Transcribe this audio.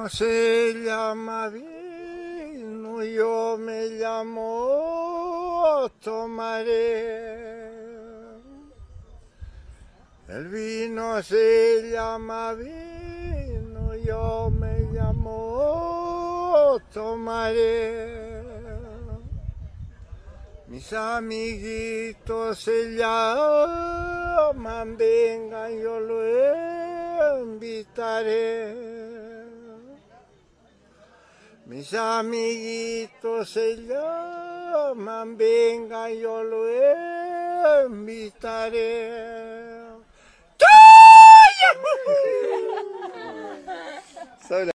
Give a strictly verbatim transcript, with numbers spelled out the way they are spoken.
vino se llama vino, yo me llamo tomaré. El vino se llama vino, yo me llamo tomaré. Mis amiguitos se llaman, vengan, yo lo invitaré. Mis amiguitos se llaman, vengan, yo lo invitaré.